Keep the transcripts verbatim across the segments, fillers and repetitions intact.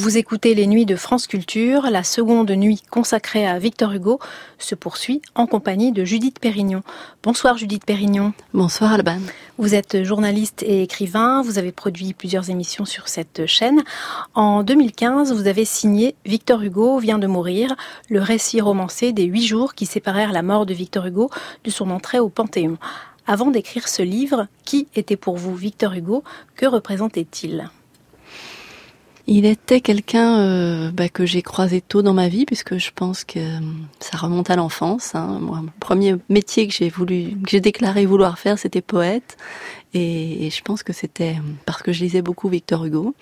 Vous écoutez les Nuits de France Culture. La seconde nuit consacrée à Victor Hugo se poursuit en compagnie de Judith Pérignon. Bonsoir Judith Pérignon. Bonsoir Alban. Vous êtes journaliste et écrivain. Vous avez produit plusieurs émissions sur cette chaîne. En deux mille quinze, vous avez signé Victor Hugo vient de mourir, le récit romancé des huit jours qui séparèrent la mort de Victor Hugo de son entrée au Panthéon. Avant d'écrire ce livre, qui était pour vous Victor Hugo? Que représentait-il? Il était quelqu'un euh, bah, que j'ai croisé tôt dans ma vie, puisque je pense que euh, ça remonte à l'enfance. Hein. Moi, le premier métier que j'ai voulu, que j'ai déclaré vouloir faire, c'était poète, et, et je pense que c'était parce que je lisais beaucoup Victor Hugo.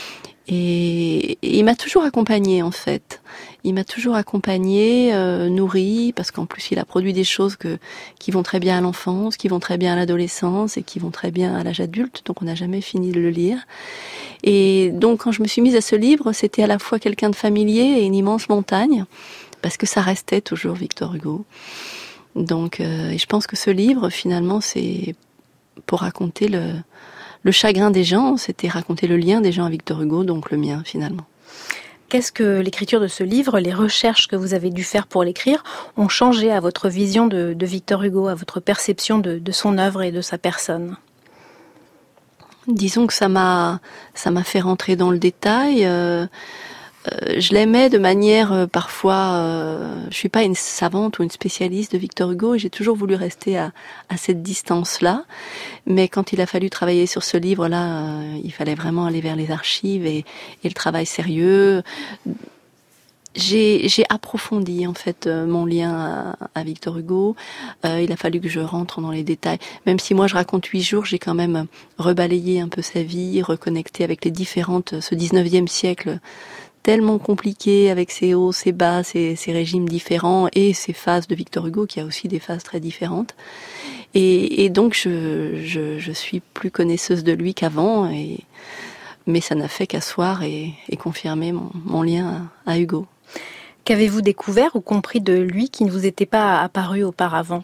Et, et il m'a toujours accompagnée en fait. Il m'a toujours accompagnée, euh, nourrie, parce qu'en plus il a produit des choses que qui vont très bien à l'enfance, qui vont très bien à l'adolescence et qui vont très bien à l'âge adulte. Donc on n'a jamais fini de le lire. Et donc quand je me suis mise à ce livre, c'était à la fois quelqu'un de familier et une immense montagne, parce que ça restait toujours Victor Hugo. Donc euh, et je pense que ce livre finalement c'est pour raconter le Le chagrin des gens, c'était raconter le lien des gens à Victor Hugo, donc le mien finalement. Qu'est-ce que l'écriture de ce livre, les recherches que vous avez dû faire pour l'écrire, ont changé à votre vision de, de Victor Hugo, à votre perception de, de son œuvre et de sa personne? Disons que ça m'a, ça m'a fait rentrer dans le détail. Euh, euh, je l'aimais de manière euh, parfois. Euh, je suis pas une savante ou une spécialiste de Victor Hugo et j'ai toujours voulu rester à, à cette distance-là. Mais quand il a fallu travailler sur ce livre-là, euh, il fallait vraiment aller vers les archives et, et le travail sérieux. J'ai, j'ai approfondi en fait euh, mon lien à, à Victor Hugo. Euh, il a fallu que je rentre dans les détails. Même si moi je raconte huit jours, j'ai quand même rebalayé un peu sa vie, reconnecté avec les différentes, ce dix-neuvième siècle tellement compliqué avec ses hauts, ses bas, ses, ses régimes différents et ses phases de Victor Hugo qui a aussi des phases très différentes. Et, et donc je, je, je suis plus connaisseuse de lui qu'avant, et, mais ça n'a fait qu'asseoir et, et confirmer mon, mon lien à, à Hugo. Qu'avez-vous découvert ou compris de lui qui ne vous était pas apparu auparavant?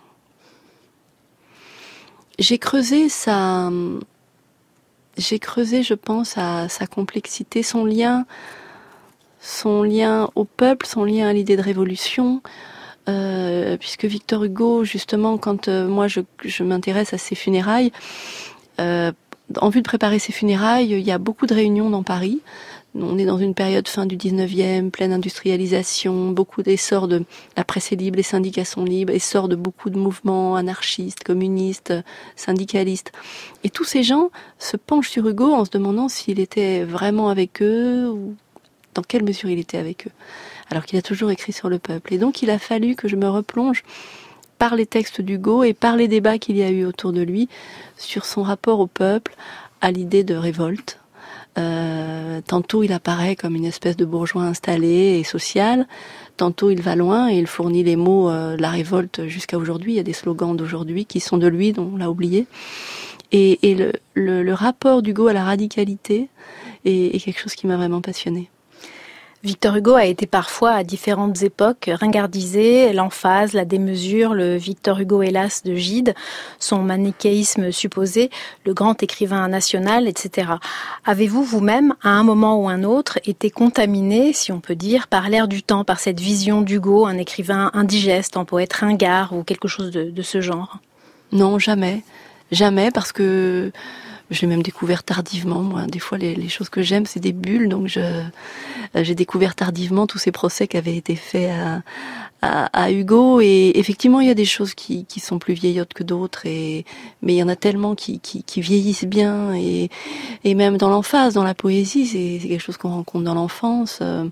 J'ai creusé sa, j'ai creusé, je pense, à sa complexité, son lien, son lien au peuple, son lien à l'idée de révolution. Euh, puisque Victor Hugo, justement, quand euh, moi je, je m'intéresse à ses funérailles, euh, en vue de préparer ses funérailles, il y a beaucoup de réunions dans Paris. On est dans une période fin du dix-neuvième, pleine industrialisation, beaucoup d'essor de la presse est libre, les syndicats sont libres, essor de beaucoup de mouvements anarchistes, communistes, syndicalistes. Et tous ces gens se penchent sur Hugo en se demandant s'il était vraiment avec eux ou dans quelle mesure il était avec eux. Alors qu'il a toujours écrit sur le peuple. Et donc il a fallu que je me replonge par les textes d'Hugo et par les débats qu'il y a eu autour de lui sur son rapport au peuple, à l'idée de révolte. Euh, tantôt il apparaît comme une espèce de bourgeois installé et social, tantôt il va loin et il fournit les mots euh, de la révolte jusqu'à aujourd'hui. Il y a des slogans d'aujourd'hui qui sont de lui, dont on l'a oublié. Et, et le, le, le rapport d'Hugo à la radicalité est, est quelque chose qui m'a vraiment passionnée. Victor Hugo a été parfois, à différentes époques, ringardisé, l'emphase, la démesure, le Victor Hugo hélas de Gide, son manichéisme supposé, le grand écrivain national, et cetera. Avez-vous vous-même, à un moment ou un autre, été contaminé, si on peut dire, par l'air du temps, par cette vision d'Hugo, un écrivain indigeste, un poète ringard ou quelque chose de, de ce genre? Non, jamais. Jamais, parce que je l'ai même découvert tardivement. Moi, des fois, les, les choses que j'aime, c'est des bulles. Donc, je, j'ai découvert tardivement tous ces procès qui avaient été faits à, à, à Hugo. Et effectivement, il y a des choses qui, qui sont plus vieillottes que d'autres. Et, mais il y en a tellement qui, qui, qui vieillissent bien. Et, et même dans l'emphase, dans la poésie, c'est, c'est quelque chose qu'on rencontre dans l'enfance. Euh,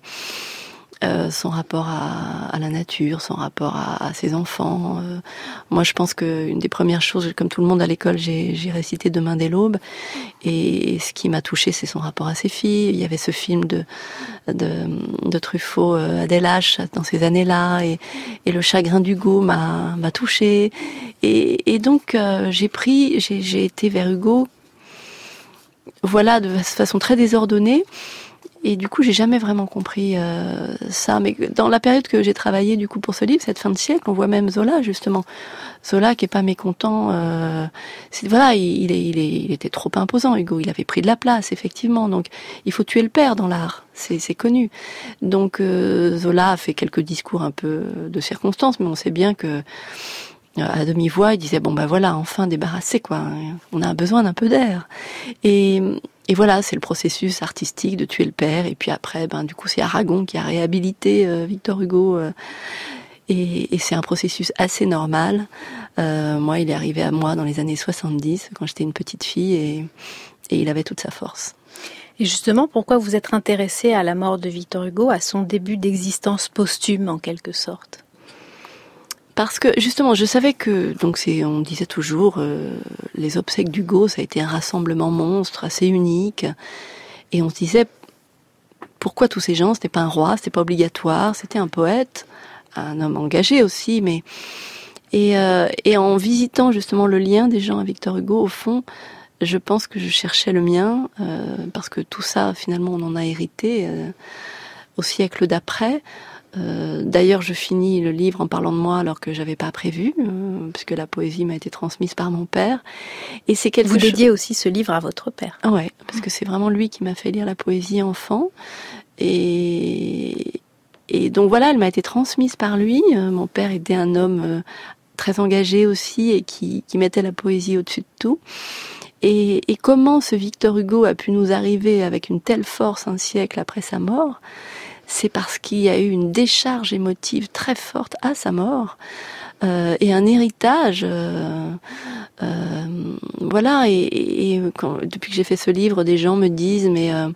Euh, son rapport à, à la nature, son rapport à, à ses enfants. Euh, moi, je pense qu'une des premières choses, comme tout le monde à l'école, j'ai, j'ai récité Demain dès l'aube. Et, et ce qui m'a touchée, c'est son rapport à ses filles. Il y avait ce film de, de, de Truffaut, euh, Adèle H, dans ces années-là. Et, et le chagrin d'Hugo m'a, m'a touchée. Et, et donc, euh, j'ai pris, j'ai, j'ai été vers Hugo, voilà, de façon très désordonnée. et du coup, j'ai jamais vraiment compris euh, ça. Mais dans la période que j'ai travaillé du coup pour ce livre, cette fin de siècle, on voit même Zola justement. Zola qui est pas mécontent. Euh, c'est, voilà, il, il, est, il, est, il était trop imposant, Hugo. Il avait pris de la place, effectivement. Donc, il faut tuer le père dans l'art. C'est, c'est connu. Donc, euh, Zola a fait quelques discours un peu de circonstance, mais on sait bien que à demi-voix, il disait bon ben voilà, enfin débarrassé quoi. On a besoin d'un peu d'air. Et Et voilà, c'est le processus artistique de tuer le père. Et puis après, ben du coup, c'est Aragon qui a réhabilité euh, Victor Hugo. Euh, et, et c'est un processus assez normal. Euh, moi, il est arrivé à moi dans les années soixante-dix, quand j'étais une petite fille, et, et il avait toute sa force. Et justement, pourquoi vous êtes intéressée à la mort de Victor Hugo, à son début d'existence posthume en quelque sorte ? Parce que justement, je savais que, donc c'est, on disait toujours, euh, les obsèques d'Hugo, ça a été un rassemblement monstre, assez unique. Et on se disait, pourquoi tous ces gens ? C'était pas un roi, c'était pas obligatoire, c'était un poète, un homme engagé aussi, mais et, euh, et en visitant justement le lien des gens à Victor Hugo, au fond, je pense que je cherchais le mien, euh, parce que tout ça, finalement, on en a hérité euh, au siècle d'après. Euh, d'ailleurs, je finis le livre en parlant de moi alors que j'avais pas prévu, euh, puisque la poésie m'a été transmise par mon père. Et c'est quelque Vous chose... dédiez aussi ce livre à votre père. Ouais, parce que c'est vraiment lui qui m'a fait lire la poésie enfant. Et, et donc voilà, elle m'a été transmise par lui. Euh, mon père était un homme euh, très engagé aussi et qui, qui mettait la poésie au-dessus de tout. Et, et comment ce Victor Hugo a pu nous arriver avec une telle force un siècle après sa mort ? C'est parce qu'il y a eu une décharge émotive très forte à sa mort euh, et un héritage. Euh, euh, voilà, et, et quand, depuis que j'ai fait ce livre, des gens me disent mais euh,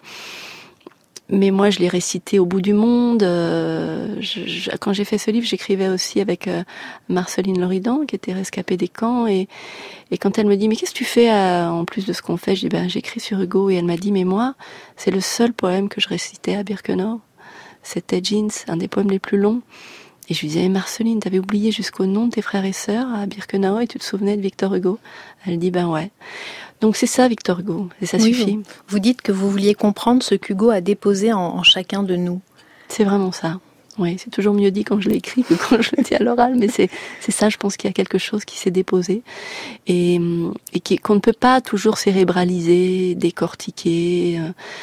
mais moi je l'ai récité au bout du monde. Euh, je, je, quand j'ai fait ce livre, j'écrivais aussi avec euh, Marceline Loridan, qui était rescapée des camps, et, et quand elle me dit mais qu'est-ce que tu fais à, en plus de ce qu'on fait, je dis ben j'écris sur Hugo, et elle m'a dit mais moi c'est le seul poème que je récitais à Birkenau. C'était Jeans, un des poèmes les plus longs. Et je lui disais, Marceline, t'avais oublié jusqu'au nom de tes frères et sœurs à Birkenau et tu te souvenais de Victor Hugo ? Elle dit, ben ouais. Donc c'est ça, Victor Hugo, et ça oui, suffit. Vous dites que vous vouliez comprendre ce qu'Hugo a déposé en, en chacun de nous. C'est vraiment ça. Oui, c'est toujours mieux dit quand je l'écris que quand je le dis à l'oral, mais c'est, c'est ça, je pense qu'il y a quelque chose qui s'est déposé et, et qui, qu'on ne peut pas toujours cérébraliser, décortiquer.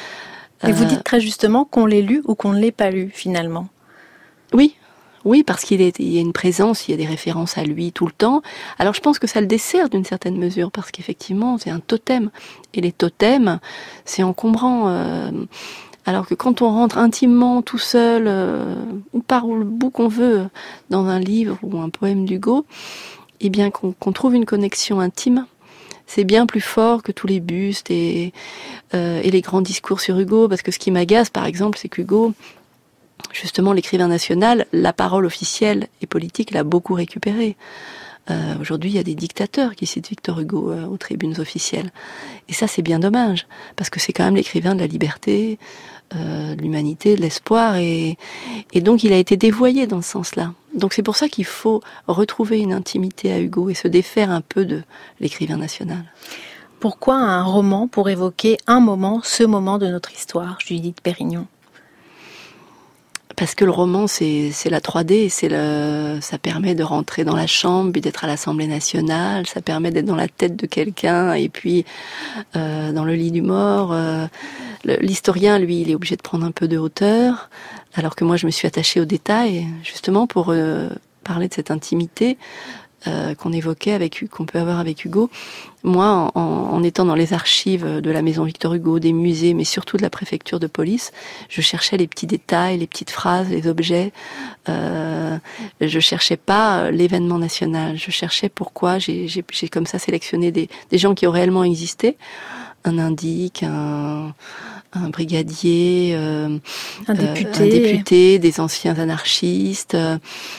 Et vous dites très justement qu'on l'ait lu ou qu'on ne l'ait pas lu, finalement. Oui, oui, parce qu'il est, il y a une présence, il y a des références à lui tout le temps. Alors je pense que ça le dessert d'une certaine mesure, parce qu'effectivement, c'est un totem. Et les totems, c'est encombrant. Euh, alors que quand on rentre intimement, tout seul, euh, ou par le bout qu'on veut, dans un livre ou un poème d'Hugo, eh bien qu'on, qu'on trouve une connexion intime, c'est bien plus fort que tous les bustes et, euh, et les grands discours sur Hugo, parce que ce qui m'agace, par exemple, c'est qu'Hugo, justement, l'écrivain national, la parole officielle et politique l'a beaucoup récupérée. Euh, aujourd'hui, il y a des dictateurs qui citent Victor Hugo euh, aux tribunes officielles. Et ça, c'est bien dommage, parce que c'est quand même l'écrivain de la liberté, euh, de l'humanité, de l'espoir, et, et donc il a été dévoyé dans ce sens-là. Donc c'est pour ça qu'il faut retrouver une intimité à Hugo et se défaire un peu de l'écrivain national. Pourquoi un roman pour évoquer un moment, ce moment de notre histoire, Judith Pérignon ? Parce que le roman, c'est, c'est la trois D, c'est le, ça permet de rentrer dans la chambre, puis d'être à l'Assemblée nationale, ça permet d'être dans la tête de quelqu'un, et puis euh, dans le lit du mort. Euh, le, l'historien, lui, il est obligé de prendre un peu de hauteur, alors que moi, je me suis attachée aux détails, justement pour euh, parler de cette intimité euh, qu'on évoquait avec, qu'on peut avoir avec Hugo. Moi, en, en étant dans les archives de la maison Victor Hugo, des musées, mais surtout de la préfecture de police, je cherchais les petits détails, les petites phrases, les objets. Euh, je cherchais pas l'événement national. Je cherchais pourquoi. J'ai, j'ai, j'ai comme ça sélectionné des, des gens qui ont réellement existé. Un indique, un, un brigadier, euh, un député, euh, un député, des anciens anarchistes. Euh,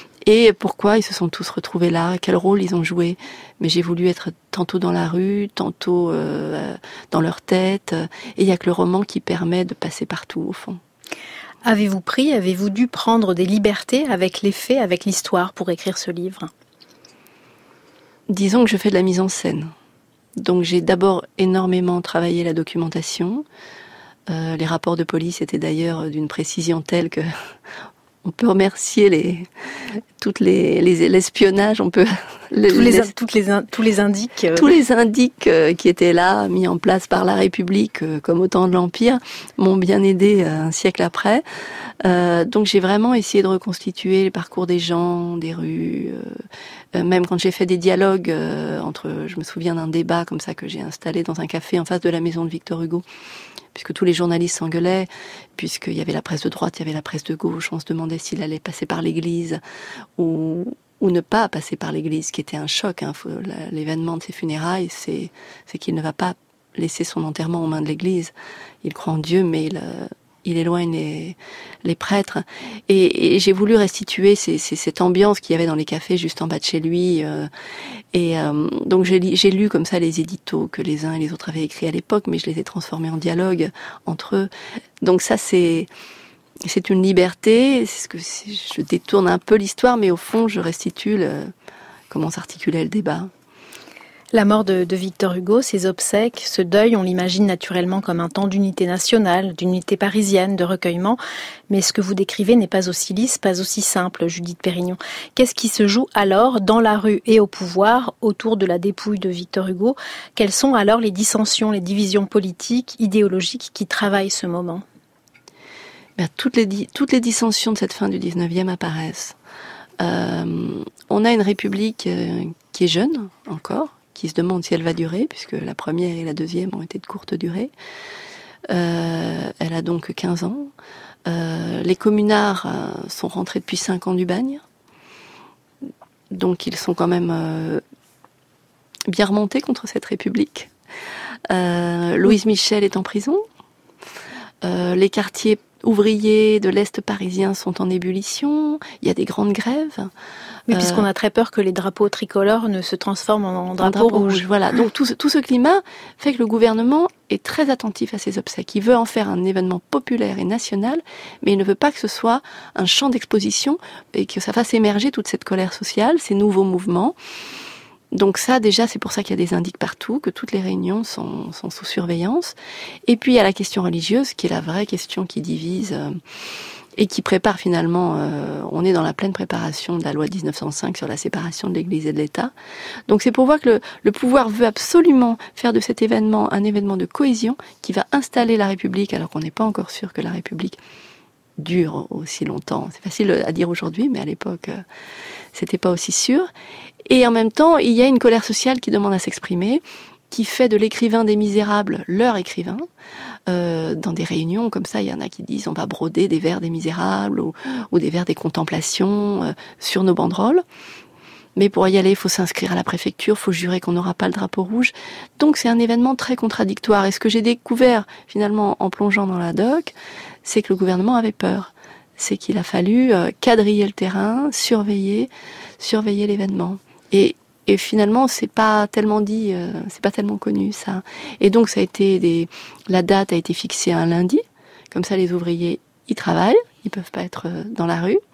Et pourquoi ils se sont tous retrouvés là, quel rôle ils ont joué. Mais j'ai voulu être tantôt dans la rue, tantôt euh, dans leur tête. Et il n'y a que le roman qui permet de passer partout, au fond. Avez-vous pris, avez-vous dû prendre des libertés avec les faits, avec l'histoire, pour écrire ce livre ? Disons que je fais de la mise en scène. Donc j'ai d'abord énormément travaillé la documentation. Euh, les rapports de police étaient d'ailleurs d'une précision telle que on peut remercier les toutes les, les l'espionnage, on peut les, tous les, les toutes les tous les indices euh, tous les indices euh, qui étaient là, mis en place par la République euh, comme au temps de l'Empire, m'ont bien aidé euh, un siècle après. Euh, donc j'ai vraiment essayé de reconstituer les parcours des gens, des rues. Euh, euh, même quand j'ai fait des dialogues euh, entre, je me souviens d'un débat comme ça que j'ai installé dans un café en face de la maison de Victor Hugo, puisque tous les journalistes s'engueulaient, puisqu'il y avait la presse de droite, il y avait la presse de gauche, on se demandait s'il allait passer par l'église ou, ou ne pas passer par l'église, qui était un choc. Hein. L'événement de ses funérailles, c'est, c'est qu'il ne va pas laisser son enterrement aux mains de l'église. Il croit en Dieu, mais il, il éloigne les, les prêtres. Et, et j'ai voulu restituer ces, ces, cette ambiance qu'il y avait dans les cafés juste en bas de chez lui. Euh, et euh, donc j'ai, j'ai lu comme ça les éditos que les uns et les autres avaient écrits à l'époque, mais je les ai transformés en dialogue entre eux. Donc ça, c'est c'est une liberté. C'est ce que je détourne un peu l'histoire, mais au fond, je restitue le, comment s'articulait le débat. La mort de, de Victor Hugo, ses obsèques, ce deuil, on l'imagine naturellement comme un temps d'unité nationale, d'unité parisienne, de recueillement. Mais ce que vous décrivez n'est pas aussi lisse, pas aussi simple, Judith Pérignon. Qu'est-ce qui se joue alors dans la rue et au pouvoir autour de la dépouille de Victor Hugo? Quelles sont alors les dissensions, les divisions politiques, idéologiques qui travaillent ce moment? Ben, toutes les, toutes les dissensions de cette fin du dix-neuvième apparaissent. Euh, on a une République euh, qui est jeune encore, qui se demande si elle va durer, puisque la première et la deuxième ont été de courte durée. Euh, elle a donc quinze ans. Euh, les communards euh, sont rentrés depuis cinq ans du bagne. Donc ils sont quand même euh, bien remontés contre cette République. Euh, Louise Michel est en prison. Euh, les quartiers ouvriers de l'Est parisien sont en ébullition. Il y a des grandes grèves. Mais puisqu'on a très peur que les drapeaux tricolores ne se transforment en drapeaux drapeau rouges. Rouge, voilà. Donc tout ce, tout ce climat fait que le gouvernement est très attentif à ces obsèques. Il veut en faire un événement populaire et national, mais il ne veut pas que ce soit un champ d'exposition et que ça fasse émerger toute cette colère sociale, ces nouveaux mouvements. Donc ça, déjà, c'est pour ça qu'il y a des indices partout, que toutes les réunions sont, sont sous surveillance. Et puis il y a la question religieuse, qui est la vraie question qui divise... Euh, et qui prépare finalement, euh, on est dans la pleine préparation de la loi de dix-neuf cent cinq sur la séparation de l'Église et de l'État. Donc c'est pour voir que le, le pouvoir veut absolument faire de cet événement un événement de cohésion qui va installer la République, alors qu'on n'est pas encore sûr que la République dure aussi longtemps. C'est facile à dire aujourd'hui, mais à l'époque, euh, c'était pas aussi sûr. Et en même temps, il y a une colère sociale qui demande à s'exprimer, qui fait de l'écrivain des Misérables leur écrivain. Euh, dans des réunions comme ça, il y en a qui disent on va broder des vers des Misérables ou, ou des vers des Contemplations euh, sur nos banderoles. Mais pour y aller, il faut s'inscrire à la préfecture, il faut jurer qu'on n'aura pas le drapeau rouge. Donc c'est un événement très contradictoire. Et ce que j'ai découvert finalement en plongeant dans la doc, c'est que le gouvernement avait peur. C'est qu'il a fallu euh, quadriller le terrain, surveiller, surveiller l'événement. Et Et finalement, c'est pas tellement dit, euh, c'est pas tellement connu ça. Et donc, ça a été des, la date a été fixée un lundi. Comme ça, les ouvriers, ils travaillent, ils peuvent pas être dans la rue.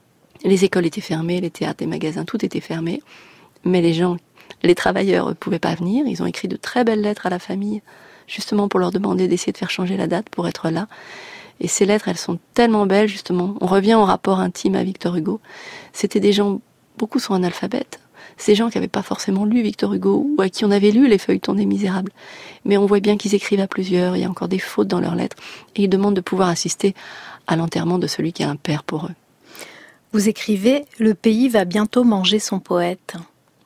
Les écoles étaient fermées, les théâtres, les magasins, tout était fermé. Mais les gens, les travailleurs, ne pouvaient pas venir. Ils ont écrit de très belles lettres à la famille, justement pour leur demander d'essayer de faire changer la date pour être là. Et ces lettres, elles sont tellement belles, justement. On revient au rapport intime à Victor Hugo. C'était des gens, beaucoup sont analphabètes. Ces gens qui n'avaient pas forcément lu Victor Hugo ou à qui on avait lu les feuilletons des Misérables. Mais on voit bien qu'ils écrivent à plusieurs, il y a encore des fautes dans leurs lettres. Et ils demandent de pouvoir assister à l'enterrement de celui qui est un père pour eux. Vous écrivez « Le pays va bientôt manger son poète ».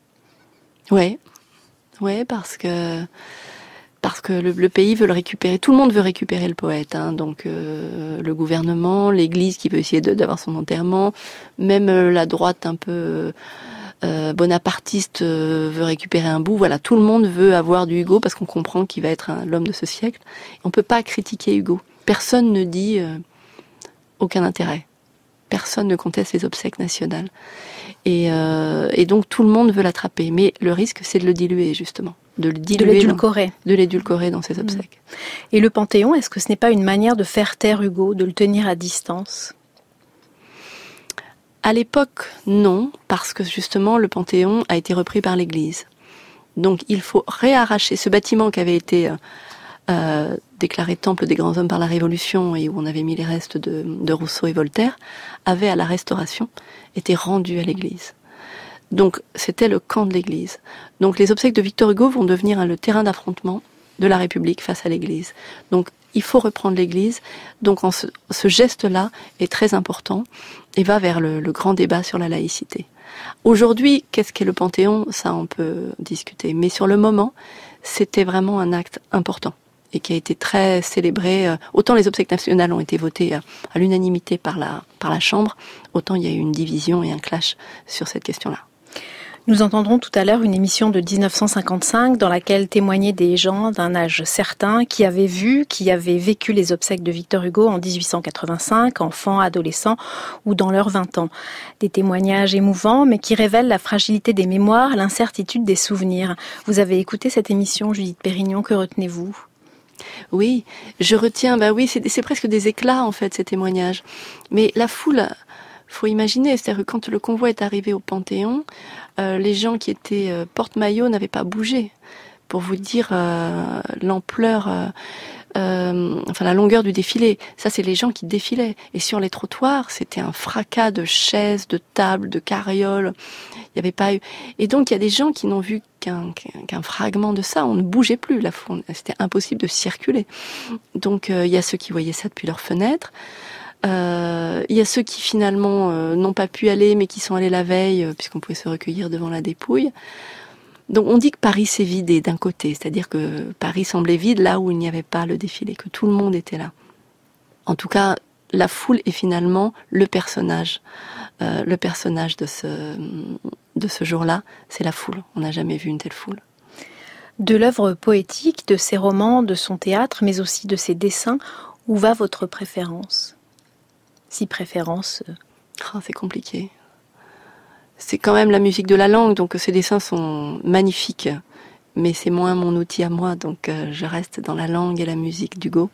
Oui, ouais, parce que... Parce que le, le pays veut le récupérer, tout le monde veut récupérer le poète, hein, donc euh, le gouvernement, l'Église qui veut essayer de, d'avoir son enterrement, même euh, la droite un peu euh, bonapartiste euh, veut récupérer un bout. Voilà, tout le monde veut avoir du Hugo parce qu'on comprend qu'il va être un, l'homme de ce siècle. On peut pas critiquer Hugo. Personne ne dit euh, aucun intérêt. Personne ne conteste les obsèques nationales. Et, euh, et donc tout le monde veut l'attraper. Mais le risque, c'est de le diluer, justement. De le diluer. De l'édulcorer. Dans, de l'édulcorer dans ses obsèques. Et le Panthéon, est-ce que ce n'est pas une manière de faire taire Hugo, de le tenir à distance ? À l'époque, non, parce que justement, le Panthéon a été repris par l'Église. Donc il faut réarracher ce bâtiment qui avait été euh, déclaré temple des grands hommes par la Révolution et où on avait mis les restes de, de Rousseau et Voltaire, avait à la Restauration été rendu à l'église. Donc c'était le camp de l'église. Donc les obsèques de Victor Hugo vont devenir hein, le terrain d'affrontement de la République face à l'église. Donc il faut reprendre l'église. Donc en ce, ce geste-là est très important et va vers le, le grand débat sur la laïcité. Aujourd'hui, qu'est-ce qu'est le Panthéon ? Ça, on peut discuter. Mais sur le moment, c'était vraiment un acte important et qui a été très célébré. Autant les obsèques nationales ont été votées à, à l'unanimité par la, par la Chambre, autant il y a eu une division et un clash sur cette question-là. Nous entendrons tout à l'heure une émission de dix-neuf cent cinquante-cinq dans laquelle témoignaient des gens d'un âge certain qui avaient vu, qui avaient vécu les obsèques de Victor Hugo en dix-huit cent quatre-vingt-cinq, enfants, adolescents ou dans leurs vingt ans. Des témoignages émouvants mais qui révèlent la fragilité des mémoires, l'incertitude des souvenirs. Vous avez écouté cette émission, Judith Pérignon, que retenez-vous ? Oui, je retiens, bah oui, c'est, c'est presque des éclats en fait ces témoignages. Mais la foule, faut imaginer, c'est-à-dire que quand le convoi est arrivé au Panthéon, euh, les gens qui étaient euh, porte-maillot n'avaient pas bougé. Pour vous dire euh, l'ampleur, euh, euh, enfin la longueur du défilé. Ça, c'est les gens qui défilaient. Et sur les trottoirs, c'était un fracas de chaises, de tables, de carrioles. Il n'y avait pas eu. Et donc, il y a des gens qui n'ont vu qu'un, qu'un, qu'un fragment de ça. On ne bougeait plus. La foule, c'était impossible de circuler. Donc, euh, il y a ceux qui voyaient ça depuis leurs fenêtres. Euh, il y a ceux qui finalement euh, n'ont pas pu aller, mais qui sont allés la veille, euh, puisqu'on pouvait se recueillir devant la dépouille. Donc on dit que Paris s'est vidé d'un côté, c'est-à-dire que Paris semblait vide là où il n'y avait pas le défilé, que tout le monde était là. En tout cas, la foule est finalement le personnage. Euh, le personnage de ce, de ce jour-là, c'est la foule. On n'a jamais vu une telle foule. De l'œuvre poétique, de ses romans, de son théâtre, mais aussi de ses dessins, où va votre préférence ? Si préférence... Oh, c'est compliqué. C'est quand même la musique de la langue, donc ces dessins sont magnifiques. Mais c'est moins mon outil à moi, donc euh, je reste dans la langue et la musique d'Hugo.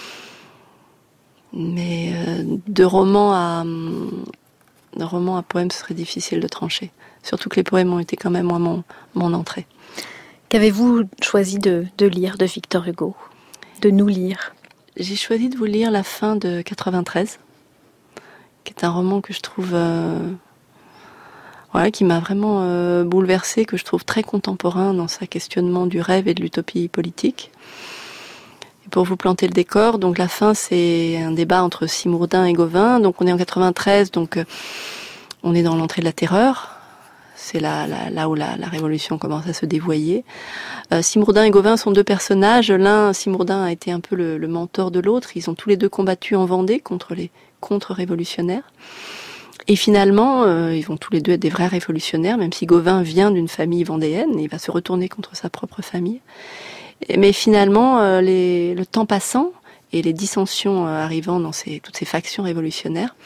Mais euh, de roman à... de roman à poème, ce serait difficile de trancher. Surtout que les poèmes ont été quand même moi, mon, mon entrée. Qu'avez-vous choisi de, de lire de Victor Hugo ? De nous lire ? J'ai choisi de vous lire La fin de quatre-vingt-treize, qui est un roman que je trouve... Euh, voilà, qui m'a vraiment euh, bouleversée, que je trouve très contemporain dans sa questionnement du rêve et de l'utopie politique. Et pour vous planter le décor, donc la fin, c'est un débat entre Simbourdin et Gauvin. Donc on est en quatre-vingt-treize, donc euh, on est dans l'entrée de la terreur. C'est là, là, là où la, la révolution commence à se dévoyer. Euh, Simbourdin et Gauvin sont deux personnages. L'un, Simbourdin, a été un peu le, le mentor de l'autre. Ils ont tous les deux combattu en Vendée contre les contre-révolutionnaires. Et finalement, euh, ils vont tous les deux être des vrais révolutionnaires, même si Gauvin vient d'une famille vendéenne, il va se retourner contre sa propre famille. Mais finalement, euh, les, le temps passant et les dissensions euh, arrivant dans ces, toutes ces factions révolutionnaires,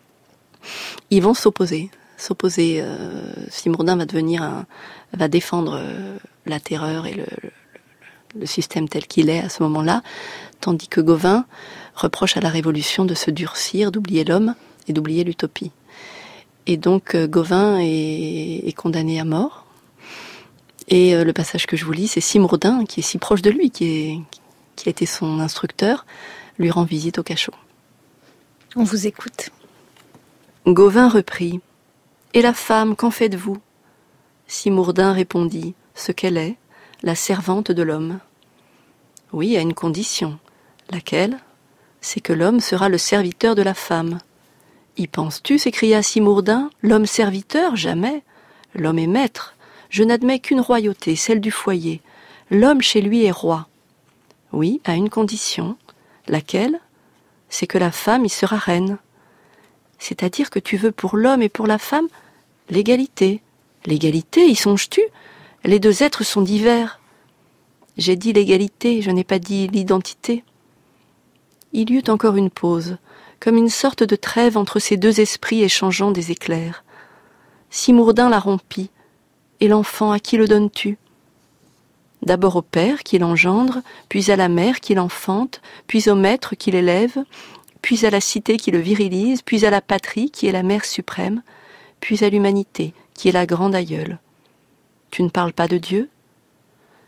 ils vont s'opposer. S'opposer. Euh, Simbourdin va devenir un, va défendre euh, la terreur et le, le, le système tel qu'il est à ce moment-là, tandis que Gauvin reproche à la Révolution de se durcir, d'oublier l'homme et d'oublier l'utopie. Et donc euh, Gauvin est, est condamné à mort. Et euh, le passage que je vous lis, c'est Simbourdin, qui est si proche de lui, qui, est, qui a été son instructeur, lui rend visite au cachot. On vous écoute. Gauvin reprit. « Et la femme, qu'en faites-vous » Simbourdin répondit, ce qu'elle est, la servante de l'homme. Oui, à une condition. Laquelle ? C'est que l'homme sera le serviteur de la femme. Y penses-tu ? S'écria Simbourdin. L'homme serviteur ? Jamais. L'homme est maître. Je n'admets qu'une royauté, celle du foyer. L'homme chez lui est roi. Oui, à une condition. Laquelle ? C'est que la femme y sera reine. C'est-à-dire que tu veux pour l'homme et pour la femme l'égalité. L'égalité, y songes-tu ? Les deux êtres sont divers. J'ai dit l'égalité, je n'ai pas dit l'identité. Il y eut encore une pause, comme une sorte de trêve entre ces deux esprits échangeant des éclairs. Simbourdin la rompit. Et l'enfant, à qui le donnes-tu ? D'abord au père qui l'engendre, puis à la mère qui l'enfante, puis au maître qui l'élève, puis à la cité qui le virilise, puis à la patrie qui est la mère suprême, puis à l'humanité qui est la grande aïeule. Tu ne parles pas de Dieu ?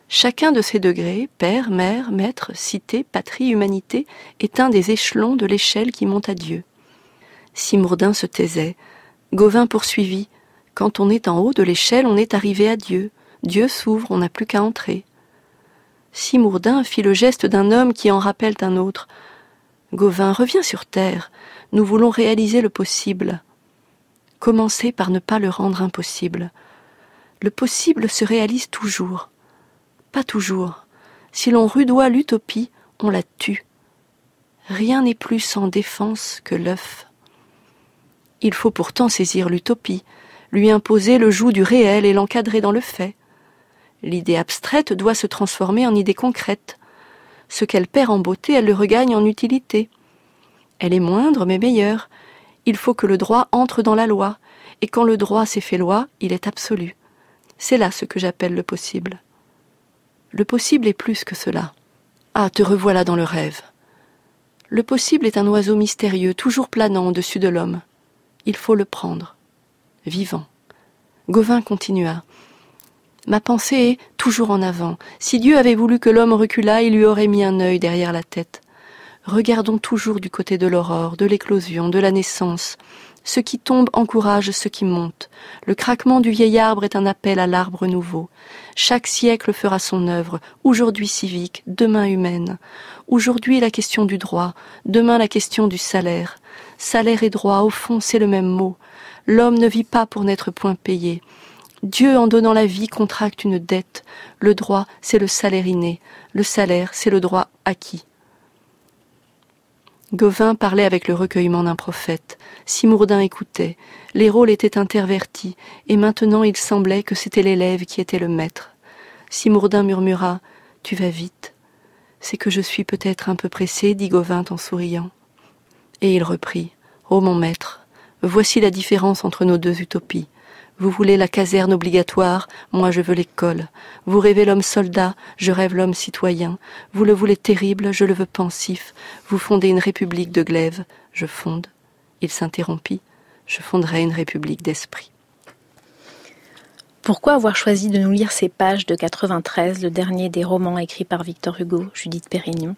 Chacun de ces degrés, père, mère, maître, cité, patrie, humanité, est un des échelons de l'échelle qui monte à Dieu. Simourdin se taisait. Gauvin poursuivit. Quand on est en haut de l'échelle, on est arrivé à Dieu. Dieu s'ouvre, on n'a plus qu'à entrer. Simourdin fit le geste d'un homme qui en rappelle un autre. Gauvin, reviens sur terre. Nous voulons réaliser le possible. Commencez par ne pas le rendre impossible. Le possible se réalise toujours. Pas toujours. Si l'on rudoie l'utopie, on la tue. Rien n'est plus sans défense que l'œuf. Il faut pourtant saisir l'utopie, lui imposer le joug du réel et l'encadrer dans le fait. L'idée abstraite doit se transformer en idée concrète. Ce qu'elle perd en beauté, elle le regagne en utilité. Elle est moindre mais meilleure. Il faut que le droit entre dans la loi, et quand le droit s'est fait loi, il est absolu. C'est là ce que j'appelle le possible. Le possible est plus que cela. Ah, te revoilà dans le rêve. Le possible est un oiseau mystérieux, toujours planant au-dessus de l'homme. Il faut le prendre, vivant. Gauvin continua. Ma pensée est toujours en avant. Si Dieu avait voulu que l'homme reculât, il lui aurait mis un œil derrière la tête. Regardons toujours du côté de l'aurore, de l'éclosion, de la naissance. Ce qui tombe encourage ce qui monte. Le craquement du vieil arbre est un appel à l'arbre nouveau. Chaque siècle fera son œuvre, aujourd'hui civique, demain humaine. Aujourd'hui la question du droit, demain la question du salaire. Salaire et droit, au fond, c'est le même mot. L'homme ne vit pas pour n'être point payé. Dieu, en donnant la vie, contracte une dette. Le droit, c'est le salaire inné. Le salaire, c'est le droit acquis. Gauvin parlait avec le recueillement d'un prophète. Simourdin écoutait. Les rôles étaient intervertis, et maintenant il semblait que c'était l'élève qui était le maître. Simourdin murmura « Tu vas vite ». « C'est que je suis peut-être un peu pressé, dit Gauvin en souriant. Et il reprit « Ô mon maître, voici la différence entre nos deux utopies. Vous voulez la caserne obligatoire, moi je veux l'école. Vous rêvez l'homme soldat, je rêve l'homme citoyen. Vous le voulez terrible, je le veux pensif. Vous fondez une république de glaive, je fonde. » Il s'interrompit. « Je fonderai une république d'esprit. » Pourquoi avoir choisi de nous lire ces pages de quatre-vingt-treize, le dernier des romans écrits par Victor Hugo, Judith Pérignon?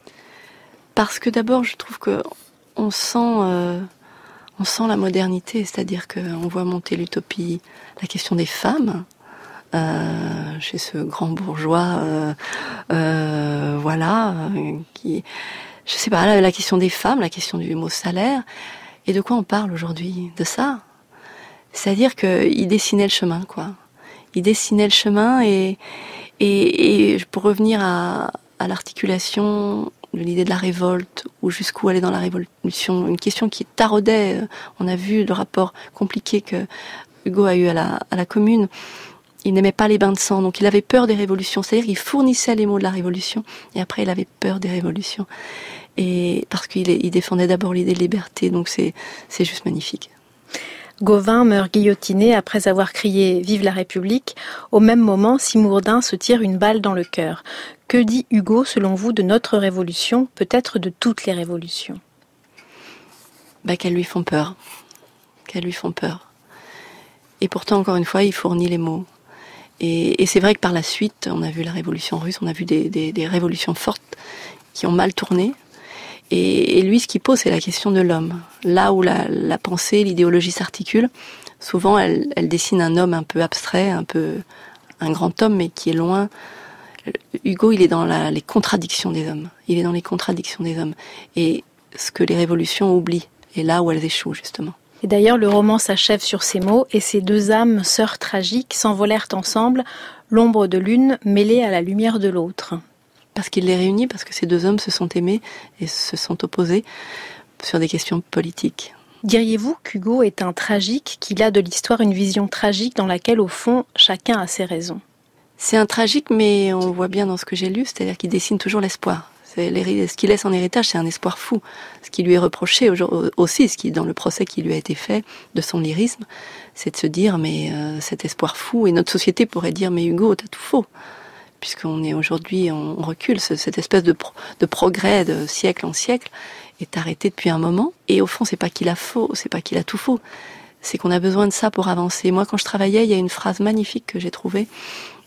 Parce que d'abord, je trouve que on sent... Euh On sent la modernité, c'est-à-dire qu'on voit monter l'utopie, la question des femmes, euh, chez ce grand bourgeois, euh, euh, voilà, euh, qui, je sais pas, la, la question des femmes, la question du mot salaire, et de quoi on parle aujourd'hui? De ça. C'est-à-dire qu'il dessinait le chemin, quoi. Il dessinait le chemin, et, et, et pour revenir à, à l'articulation de l'idée de la révolte, ou jusqu'où aller dans la révolution, une question qui taraudait. On a vu le rapport compliqué que Hugo a eu à la, à la Commune. Il n'aimait pas les bains de sang, donc il avait peur des révolutions. C'est-à-dire qu'il fournissait les mots de la révolution, et après il avait peur des révolutions. Et parce qu'il il défendait d'abord l'idée de liberté, donc c'est, c'est juste magnifique. Gauvin meurt guillotiné après avoir crié « Vive la République ». Au même moment, Simourdin se tire une balle dans le cœur. Que dit Hugo, selon vous, de notre révolution, peut-être de toutes les révolutions? Bah, qu'elles lui font peur. Qu'elles lui font peur. Et pourtant, encore une fois, il fournit les mots. Et, et c'est vrai que par la suite, on a vu la révolution russe, on a vu des, des, des révolutions fortes qui ont mal tourné. Et, et lui, ce qu'il pose, c'est la question de l'homme. Là où la, la pensée, l'idéologie s'articulent, souvent, elle, elle dessine un homme un peu abstrait, un peu un grand homme, mais qui est loin. Hugo, il est dans la, les contradictions des hommes. Il est dans les contradictions des hommes. Et ce que les révolutions oublient, et là où elles échouent, justement. Et d'ailleurs, le roman s'achève sur ces mots, et ces deux âmes, sœurs tragiques, s'envolèrent ensemble, l'ombre de l'une mêlée à la lumière de l'autre. Parce qu'il les réunit, parce que ces deux hommes se sont aimés et se sont opposés sur des questions politiques. Diriez-vous qu'Hugo est un tragique, qu'il a de l'histoire une vision tragique dans laquelle, au fond, chacun a ses raisons? C'est un tragique, mais on voit bien dans ce que j'ai lu, c'est-à-dire qu'il dessine toujours l'espoir. C'est ce qu'il laisse en héritage, c'est un espoir fou. Ce qui lui est reproché aussi, ce qui dans le procès qui lui a été fait de son lyrisme, c'est de se dire, mais euh, cet espoir fou, et notre société pourrait dire, mais Hugo, t'as tout faux. Puisqu'on est aujourd'hui, on recule, cette espèce de, pro, de progrès de siècle en siècle est arrêté depuis un moment. Et au fond, c'est pas qu'il a faux, c'est pas qu'il a tout faux, c'est qu'on a besoin de ça pour avancer. Moi, quand je travaillais, il y a une phrase magnifique que j'ai trouvée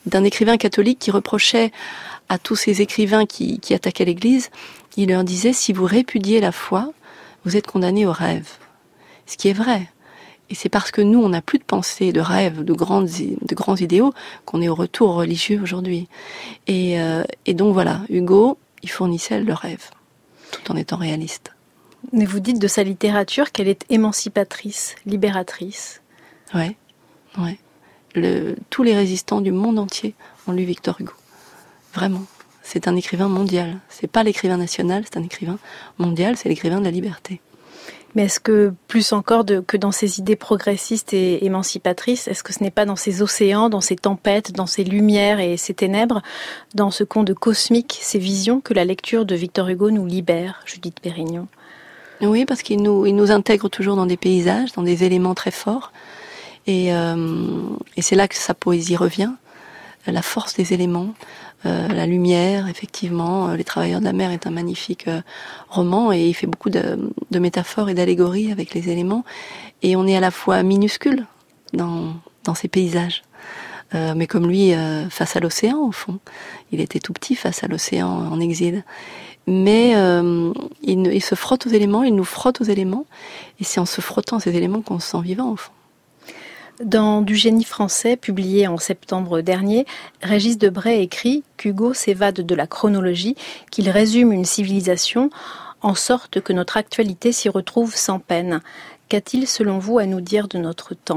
d'un écrivain catholique qui reprochait à tous ces écrivains qui, qui attaquaient l'Église, il leur disait « Si vous répudiez la foi, vous êtes condamnés au rêve ». Ce qui est vrai. Et c'est parce que nous, on n'a plus de pensée, de rêve, de, grandes, de grands idéaux, qu'on est au retour religieux aujourd'hui. Et, euh, et donc voilà, Hugo, il fournissait le rêve, tout en étant réaliste. Mais vous dites de sa littérature qu'elle est émancipatrice, libératrice. Ouais, ouais. Le, tous les résistants du monde entier ont lu Victor Hugo. Vraiment. C'est un écrivain mondial. C'est pas l'écrivain national, c'est un écrivain mondial, c'est l'écrivain de la liberté. Mais est-ce que, plus encore de, que dans ces idées progressistes et émancipatrices, est-ce que ce n'est pas dans ces océans, dans ces tempêtes, dans ces lumières et ces ténèbres, dans ce conte cosmique, ces visions, que la lecture de Victor Hugo nous libère, Judith Pérignon? Oui, parce qu'il nous, il nous intègre toujours dans des paysages, dans des éléments très forts. Et, euh, et c'est là que sa poésie revient, la force des éléments. Euh, la lumière, effectivement, euh, Les Travailleurs de la mer est un magnifique euh, roman et il fait beaucoup de, de métaphores et d'allégories avec les éléments. Et on est à la fois minuscule dans, dans ces paysages. Euh, mais comme lui, euh, face à l'océan, au fond. Il était tout petit face à l'océan en exil. Mais euh, il, il se frotte aux éléments, il nous frotte aux éléments. Et c'est en se frottant à ces éléments qu'on se sent vivant, au fond. Dans Du génie français, publié en septembre dernier, Régis Debray écrit qu'Hugo s'évade de la chronologie, qu'il résume une civilisation, en sorte que notre actualité s'y retrouve sans peine. Qu'a-t-il, selon vous, à nous dire de notre temps ?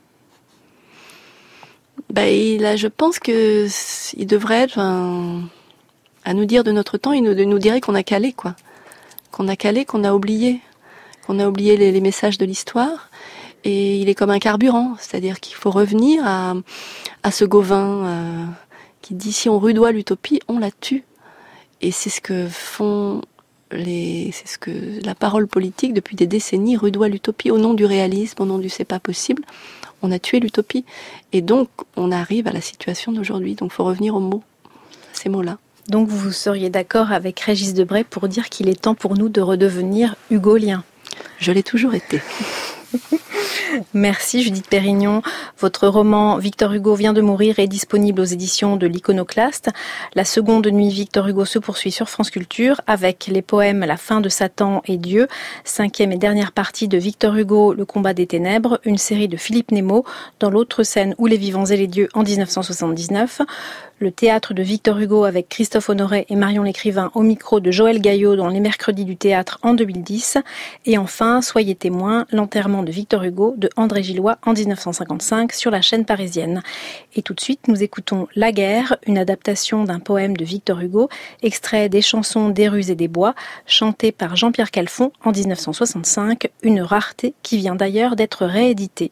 Ben, il a, je pense que il devrait être un, à nous dire de notre temps. Il nous, nous dirait qu'on a calé, quoi, qu'on a calé, qu'on a oublié, qu'on a oublié les, les messages de l'histoire. Et il est comme un carburant, c'est-à-dire qu'il faut revenir à, à ce Gauvin euh, qui dit si on rudoie l'utopie, on la tue. Et c'est ce que font les, c'est ce que la parole politique depuis des décennies rudoie l'utopie au nom du réalisme, au nom du c'est pas possible. On a tué l'utopie. Et donc on arrive à la situation d'aujourd'hui. Donc il faut revenir aux mots, ces mots-là. Donc vous seriez d'accord avec Régis Debray pour dire qu'il est temps pour nous de redevenir hugolien ? Je l'ai toujours été. Merci Judith Pérignon. Votre roman Victor Hugo vient de mourir est disponible aux éditions de l'Iconoclaste. La seconde nuit Victor Hugo se poursuit sur France Culture avec les poèmes La fin de Satan et Dieu, cinquième et dernière partie de Victor Hugo, Le combat des ténèbres, une série de Philippe Nemo, dans l'autre scène Où les vivants et les dieux en dix-neuf cent soixante-dix-neuf. Le théâtre de Victor Hugo avec Christophe Honoré et Marion Lécrivain au micro de Joël Gaillot dans les mercredis du théâtre en deux mille dix. Et enfin, Soyez témoins, l'enterrement de Victor Hugo de André Gillois en dix-neuf cent cinquante-cinq sur la chaîne parisienne. Et tout de suite, nous écoutons La guerre, une adaptation d'un poème de Victor Hugo, extrait des chansons des rues et des bois, chanté par Jean-Pierre Calfon en dix-neuf cent soixante-cinq, une rareté qui vient d'ailleurs d'être rééditée.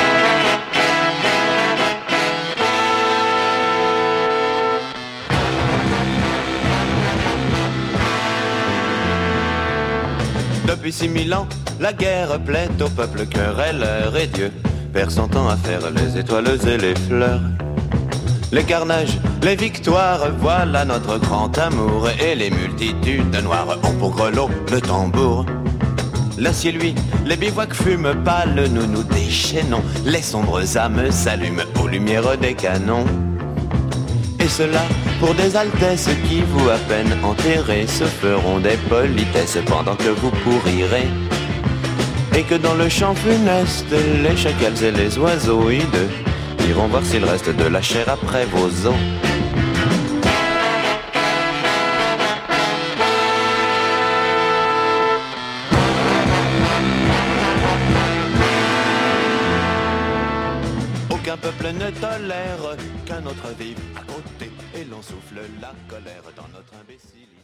Depuis six mille ans, la guerre plaît au peuple querelleur et Dieu perd son temps à faire les étoiles et les fleurs. Les carnages, les victoires, voilà notre grand amour. Et les multitudes noires ont pour grelot le tambour. L'acier, lui, les bivouacs fument pâle, nous nous déchaînons. Les sombres âmes s'allument aux lumières des canons. Et cela pour des altesses qui, vous à peine enterrés, se feront des politesses pendant que vous pourrirez. Et que dans le champ funeste, les chacals et les oiseaux hideux iront voir s'il reste de la chair après vos os. Aucun peuple ne tolère qu'un autre vive à côté, et l'on souffle la colère dans notre imbécilité.